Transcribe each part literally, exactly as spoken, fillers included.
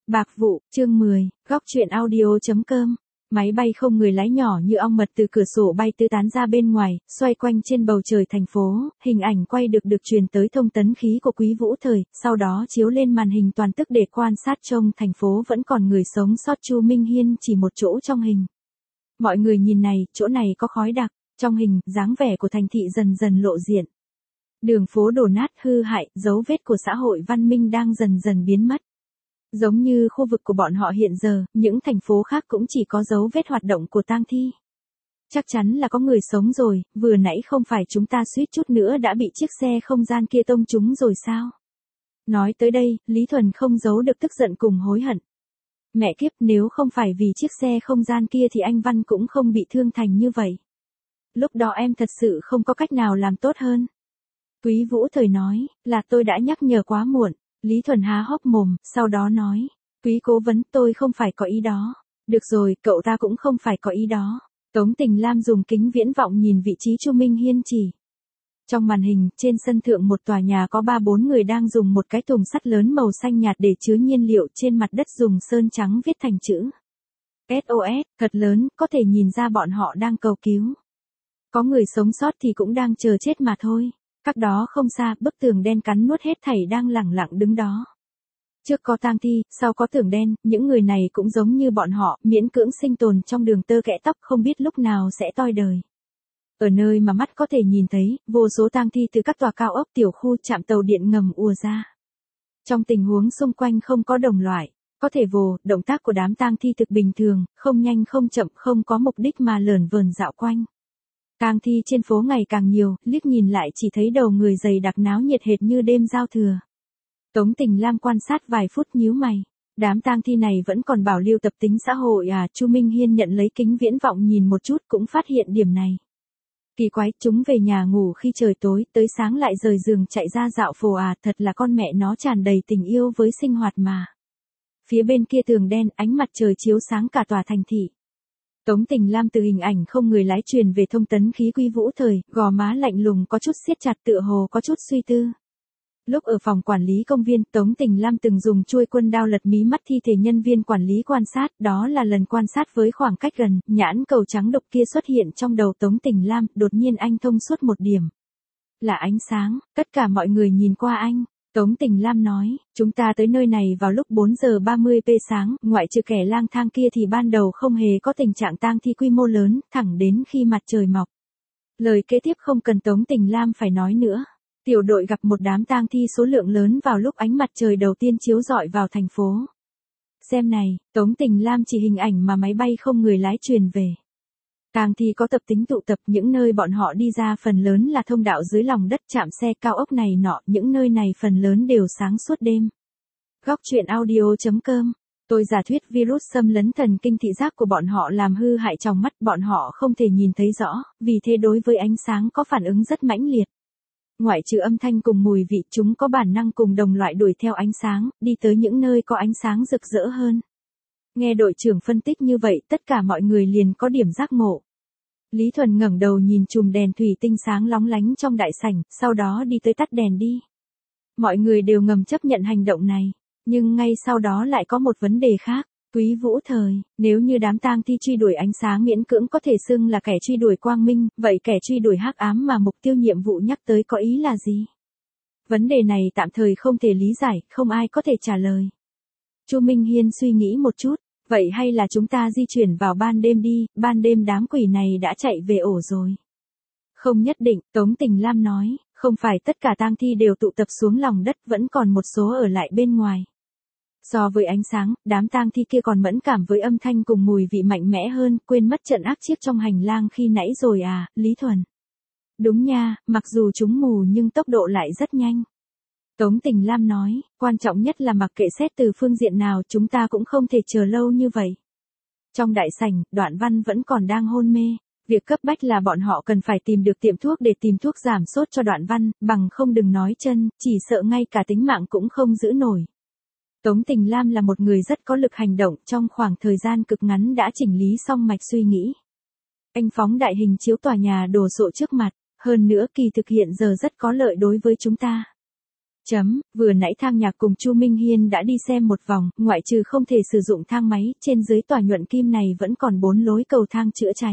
Bạc vụ, chương mười, góc truyện audio.com. Máy bay không người lái nhỏ như ong mật từ cửa sổ bay tứ tán ra bên ngoài, xoay quanh trên bầu trời thành phố, hình ảnh quay được được truyền tới thông tấn khí của Quý Vũ Thời, sau đó chiếu lên màn hình toàn tức để quan sát trông thành phố vẫn còn người sống sót. Chu Minh Hiên chỉ một chỗ trong hình. Mọi người nhìn này, chỗ này có khói đặc, trong hình, dáng vẻ của thành thị dần dần lộ diện. Đường phố đổ nát hư hại, dấu vết của xã hội văn minh đang dần dần biến mất. Giống như khu vực của bọn họ hiện giờ, những thành phố khác cũng chỉ có dấu vết hoạt động của tang thi. Chắc chắn là có người sống rồi, vừa nãy không phải chúng ta suýt chút nữa đã bị chiếc xe không gian kia tông trúng rồi sao? Nói tới đây, Lý Thuần không giấu được tức giận cùng hối hận. Mẹ kiếp, nếu không phải vì chiếc xe không gian kia thì anh Văn cũng không bị thương thành như vậy. Lúc đó em thật sự không có cách nào làm tốt hơn. Quý Vũ Thời nói, là tôi đã nhắc nhở quá muộn. Lý Thuần há hốc mồm, sau đó nói, Quý cố vấn, tôi không phải có ý đó. Được rồi, cậu ta cũng không phải có ý đó. Tống Tình Lam dùng kính viễn vọng nhìn vị trí Chu Minh Hiên chỉ. Trong màn hình, trên sân thượng một tòa nhà có ba bốn người đang dùng một cái thùng sắt lớn màu xanh nhạt để chứa nhiên liệu, trên mặt đất dùng sơn trắng viết thành chữ ét o ét, thật lớn, có thể nhìn ra bọn họ đang cầu cứu. Có người sống sót thì cũng đang chờ chết mà thôi. Cách đó không xa, bức tường đen cắn nuốt hết thảy đang lẳng lặng đứng đó. Trước có tang thi, sau có tường đen, những người này cũng giống như bọn họ, miễn cưỡng sinh tồn trong đường tơ kẽ tóc, không biết lúc nào sẽ toi đời. Ở nơi mà mắt có thể nhìn thấy, vô số tang thi từ các tòa cao ốc, tiểu khu, trạm tàu điện ngầm ùa ra. Trong tình huống xung quanh không có đồng loại, có thể vồ, động tác của đám tang thi thực bình thường, không nhanh không chậm, không có mục đích mà lởn vởn dạo quanh. Tang thi trên phố ngày càng nhiều, liếc nhìn lại chỉ thấy đầu người dày đặc náo nhiệt hệt như đêm giao thừa. Tống Tình Lam quan sát vài phút nhíu mày. Đám tang thi này vẫn còn bảo lưu tập tính xã hội à? Chu Minh Hiên nhận lấy kính viễn vọng nhìn một chút cũng phát hiện điểm này. Kỳ quái, chúng về nhà ngủ khi trời tối, tới sáng lại rời giường chạy ra dạo phố à? Thật là con mẹ nó tràn đầy tình yêu với sinh hoạt mà. Phía bên kia tường đen, ánh mặt trời chiếu sáng cả tòa thành thị. Tống Tình Lam từ hình ảnh không người lái truyền về thông tấn khí Quý Vũ Thời, gò má lạnh lùng có chút siết chặt, tựa hồ có chút suy tư. Lúc ở phòng quản lý công viên, Tống Tình Lam từng dùng chuôi quân đao lật mí mắt thi thể nhân viên quản lý quan sát, đó là lần quan sát với khoảng cách gần, nhãn cầu trắng độc kia xuất hiện trong đầu Tống Tình Lam, đột nhiên anh thông suốt một điểm. Là ánh sáng, tất cả mọi người nhìn qua anh. Tống Tình Lam nói, chúng ta tới nơi này vào lúc bốn giờ ba mươi p sáng, ngoại trừ kẻ lang thang kia thì ban đầu không hề có tình trạng tang thi quy mô lớn, thẳng đến khi mặt trời mọc. Lời kế tiếp không cần Tống Tình Lam phải nói nữa. Tiểu đội gặp một đám tang thi số lượng lớn vào lúc ánh mặt trời đầu tiên chiếu rọi vào thành phố. Xem này, Tống Tình Lam chỉ hình ảnh mà máy bay không người lái truyền về. Tang thi có tập tính tụ tập, những nơi bọn họ đi ra phần lớn là thông đạo dưới lòng đất, trạm xe, cao ốc này nọ, những nơi này phần lớn đều sáng suốt đêm. Góc truyện audio.com. Tôi giả thuyết virus xâm lấn thần kinh thị giác của bọn họ làm hư hại trong mắt, bọn họ không thể nhìn thấy rõ, vì thế đối với ánh sáng có phản ứng rất mãnh liệt. Ngoại trừ âm thanh cùng mùi vị, chúng có bản năng cùng đồng loại đuổi theo ánh sáng, đi tới những nơi có ánh sáng rực rỡ hơn. Nghe đội trưởng phân tích như vậy, tất cả mọi người liền có điểm giác ngộ. Lý Thuần ngẩng đầu nhìn chùm đèn thủy tinh sáng lóng lánh trong đại sảnh, sau đó đi tới tắt đèn đi. Mọi người đều ngầm chấp nhận hành động này, nhưng ngay sau đó lại có một vấn đề khác. Quý Vũ Thời, nếu như đám tang thi truy đuổi ánh sáng miễn cưỡng có thể xưng là kẻ truy đuổi quang minh, vậy kẻ truy đuổi hắc ám mà mục tiêu nhiệm vụ nhắc tới có ý là gì? Vấn đề này tạm thời không thể lý giải, không ai có thể trả lời. Chu Minh Hiên suy nghĩ một chút, vậy hay là chúng ta di chuyển vào ban đêm đi, ban đêm đám quỷ này đã chạy về ổ rồi. Không nhất định, Tống Tình Lam nói, không phải tất cả tang thi đều tụ tập xuống lòng đất, vẫn còn một số ở lại bên ngoài. So với ánh sáng, đám tang thi kia còn mẫn cảm với âm thanh cùng mùi vị mạnh mẽ hơn, quên mất trận ác chiếc trong hành lang khi nãy rồi à, Lý Thuần. Đúng nha, mặc dù chúng mù nhưng tốc độ lại rất nhanh. Tống Tình Lam nói, quan trọng nhất là mặc kệ xét từ phương diện nào, chúng ta cũng không thể chờ lâu như vậy. Trong đại sảnh, Đoạn Văn vẫn còn đang hôn mê. Việc cấp bách là bọn họ cần phải tìm được tiệm thuốc để tìm thuốc giảm sốt cho Đoạn Văn, bằng không đừng nói chân, chỉ sợ ngay cả tính mạng cũng không giữ nổi. Tống Tình Lam là một người rất có lực hành động, trong khoảng thời gian cực ngắn đã chỉnh lý xong mạch suy nghĩ. Anh phóng đại hình chiếu tòa nhà đồ sộ trước mặt, hơn nữa kỳ thực hiện giờ rất có lợi đối với chúng ta. Chấm, vừa nãy Thang Nhạc cùng Chu Minh Hiên đã đi xem một vòng, ngoại trừ không thể sử dụng thang máy, trên dưới tòa nhuận kim này vẫn còn bốn lối cầu thang chữa cháy.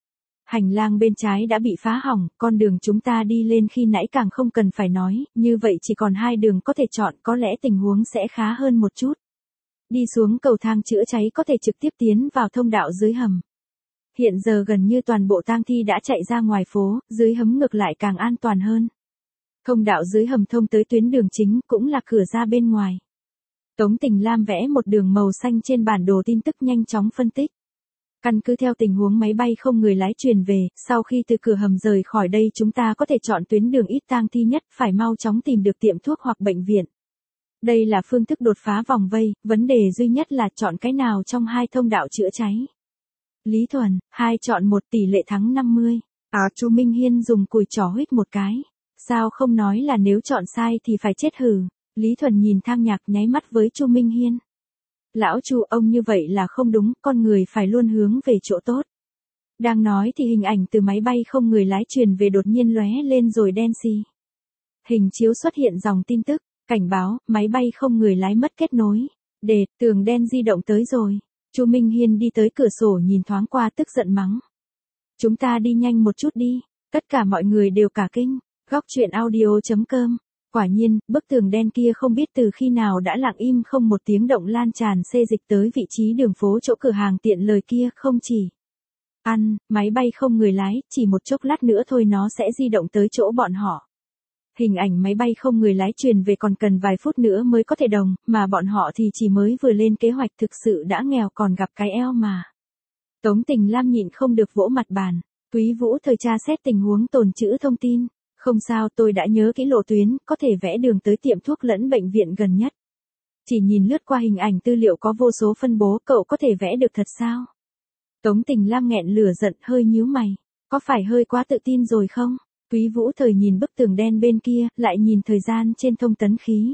Hành lang bên trái đã bị phá hỏng, con đường chúng ta đi lên khi nãy càng không cần phải nói, như vậy chỉ còn hai đường có thể chọn, có lẽ tình huống sẽ khá hơn một chút. Đi xuống cầu thang chữa cháy có thể trực tiếp tiến vào thông đạo dưới hầm. Hiện giờ gần như toàn bộ tang thi đã chạy ra ngoài phố, dưới hầm ngược lại càng an toàn hơn. Thông đạo dưới hầm thông tới tuyến đường chính, cũng là cửa ra bên ngoài. Tống Tình Lam vẽ một đường màu xanh trên bản đồ tin tức nhanh chóng phân tích. Căn cứ theo tình huống máy bay không người lái truyền về, sau khi từ cửa hầm rời khỏi đây chúng ta có thể chọn tuyến đường ít tang thi nhất, phải mau chóng tìm được tiệm thuốc hoặc bệnh viện. Đây là phương thức đột phá vòng vây, vấn đề duy nhất là chọn cái nào trong hai thông đạo chữa cháy. Lý Thuần, hai chọn một tỷ lệ thắng năm mươi. À, Chu Minh Hiên dùng cùi trỏ huýt một cái. Sao không nói là nếu chọn sai thì phải chết hử. Lý Thuần nhìn Thang Nhạc nháy mắt với Chu Minh Hiên. Lão Chu, ông như vậy là không đúng, con người phải luôn hướng về chỗ tốt. Đang nói thì hình ảnh từ máy bay không người lái truyền về đột nhiên lóe lên rồi đen xì. Hình chiếu xuất hiện dòng tin tức, cảnh báo, máy bay không người lái mất kết nối. Đề, tường đen di động tới rồi. Chu Minh Hiên đi tới cửa sổ nhìn thoáng qua tức giận mắng. Chúng ta đi nhanh một chút đi, tất cả mọi người đều cả kinh. Góc truyện audio chấm com. Quả nhiên, bức tường đen kia không biết từ khi nào đã lặng im không một tiếng động lan tràn xê dịch tới vị trí đường phố chỗ cửa hàng tiện lợi kia, không chỉ ăn, máy bay không người lái, chỉ một chốc lát nữa thôi nó sẽ di động tới chỗ bọn họ. Hình ảnh máy bay không người lái truyền về còn cần vài phút nữa mới có thể đồng, mà bọn họ thì chỉ mới vừa lên kế hoạch thực sự đã nghèo còn gặp cái eo mà. Tống Tình Lam nhịn không được vỗ mặt bàn. Quý Vũ thời tra xét tình huống tồn trữ thông tin. Không sao, tôi đã nhớ kỹ lộ tuyến, có thể vẽ đường tới tiệm thuốc lẫn bệnh viện gần nhất. Chỉ nhìn lướt qua hình ảnh tư liệu có vô số phân bố, cậu có thể vẽ được thật sao? Tống Tình Lam nghẹn lửa giận, hơi nhíu mày. Có phải hơi quá tự tin rồi không? Quý Vũ thời nhìn bức tường đen bên kia, lại nhìn thời gian trên thông tấn khí.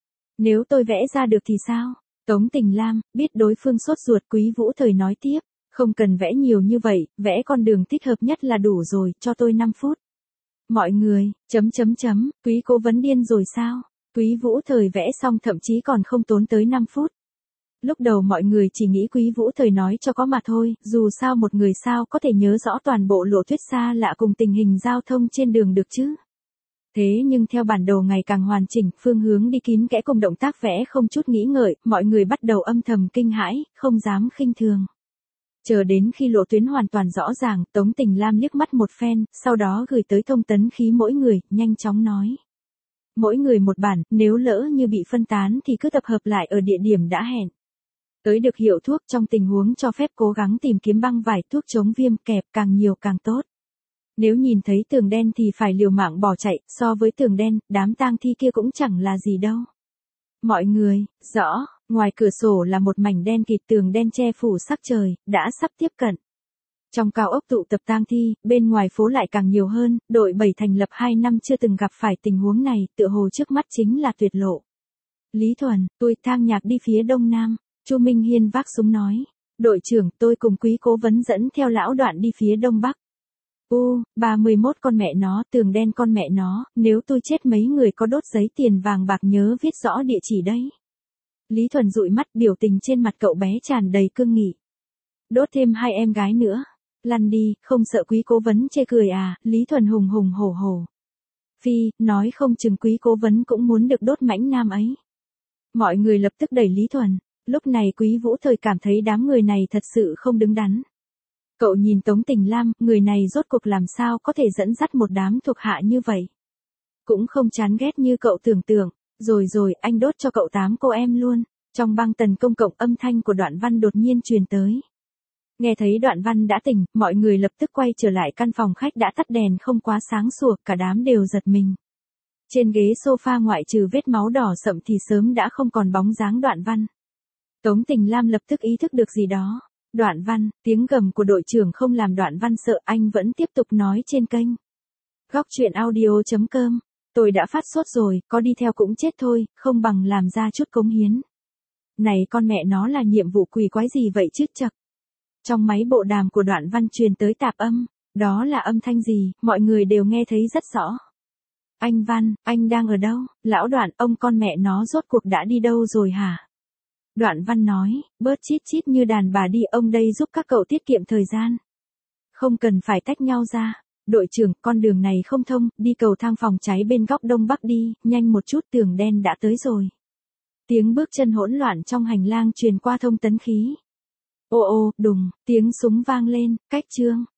Nếu tôi vẽ ra được thì sao? Tống Tình Lam, biết đối phương sốt ruột, Quý Vũ thời nói tiếp. Không cần vẽ nhiều như vậy, vẽ con đường thích hợp nhất là đủ rồi, cho tôi năm phút. Mọi người, chấm chấm chấm, Quý cố vấn điên rồi sao? Quý Vũ thời vẽ xong thậm chí còn không tốn tới năm phút. Lúc đầu mọi người chỉ nghĩ Quý Vũ thời nói cho có mà thôi, dù sao một người sao có thể nhớ rõ toàn bộ lộ thuyết xa lạ cùng tình hình giao thông trên đường được chứ. Thế nhưng theo bản đồ ngày càng hoàn chỉnh, phương hướng đi kín kẽ cùng động tác vẽ không chút nghĩ ngợi, mọi người bắt đầu âm thầm kinh hãi, không dám khinh thường. Chờ đến khi lộ tuyến hoàn toàn rõ ràng, Tống Tình Lam liếc mắt một phen, sau đó gửi tới thông tấn khí mỗi người, nhanh chóng nói. Mỗi người một bản, nếu lỡ như bị phân tán thì cứ tập hợp lại ở địa điểm đã hẹn. Tới được hiệu thuốc trong tình huống cho phép cố gắng tìm kiếm băng vải thuốc chống viêm kẹp càng nhiều càng tốt. Nếu nhìn thấy tường đen thì phải liều mạng bỏ chạy, so với tường đen, đám tang thi kia cũng chẳng là gì đâu. Mọi người, rõ, ngoài cửa sổ là một mảnh đen kịt, tường đen che phủ sắc trời, đã sắp tiếp cận. Trong cao ốc tụ tập tang thi, bên ngoài phố lại càng nhiều hơn, đội bảy thành lập hai năm chưa từng gặp phải tình huống này, tựa hồ trước mắt chính là tuyệt lộ. Lý Thuần, tôi Thang Nhạc đi phía đông nam, Chu Minh Hiên vác súng nói. Đội trưởng, tôi cùng Quý cố vấn dẫn theo lão Đoạn đi phía đông bắc. U, ba mươi mốt con mẹ nó, tường đen con mẹ nó, nếu tôi chết mấy người có đốt giấy tiền vàng bạc nhớ viết rõ địa chỉ đấy. Lý Thuần dụi mắt, biểu tình trên mặt cậu bé tràn đầy cương nghị. Đốt thêm hai em gái nữa. Lăn đi, không sợ Quý cố vấn chê cười à, Lý Thuần hùng hùng hổ hổ. Phi, nói không chừng Quý cố vấn cũng muốn được đốt mãnh nam ấy. Mọi người lập tức đẩy Lý Thuần, lúc này Quý Vũ thời cảm thấy đám người này thật sự không đứng đắn. Cậu nhìn Tống Tình Lam, người này rốt cuộc làm sao có thể dẫn dắt một đám thuộc hạ như vậy. Cũng không chán ghét như cậu tưởng tượng, rồi rồi, anh đốt cho cậu tám cô em luôn. Trong băng tần công cộng âm thanh của Đoạn Văn đột nhiên truyền tới. Nghe thấy Đoạn Văn đã tỉnh, mọi người lập tức quay trở lại căn phòng khách đã tắt đèn không quá sáng sủa, cả đám đều giật mình. Trên ghế sofa ngoại trừ vết máu đỏ sậm thì sớm đã không còn bóng dáng Đoạn Văn. Tống Tình Lam lập tức ý thức được gì đó. Đoạn Văn, tiếng gầm của đội trưởng không làm Đoạn Văn sợ, anh vẫn tiếp tục nói trên kênh. Góc truyện audio chấm com. Tôi đã phát sốt rồi, có đi theo cũng chết thôi, không bằng làm ra chút cống hiến. Này con mẹ nó là nhiệm vụ quỷ quái gì vậy chứ chậc. Trong máy bộ đàm của Đoạn Văn truyền tới tạp âm, đó là âm thanh gì, mọi người đều nghe thấy rất rõ. Anh Văn, anh đang ở đâu? Lão Đoạn, ông con mẹ nó rốt cuộc đã đi đâu rồi hả? Đoạn Văn nói, bớt chít chít như đàn bà đi, ông đây giúp các cậu tiết kiệm thời gian. Không cần phải tách nhau ra. Đội trưởng, con đường này không thông, đi cầu thang phòng cháy bên góc đông bắc đi, nhanh một chút, tường đen đã tới rồi. Tiếng bước chân hỗn loạn trong hành lang truyền qua thông tấn khí. Ô ô, đùng, tiếng súng vang lên, cách Trương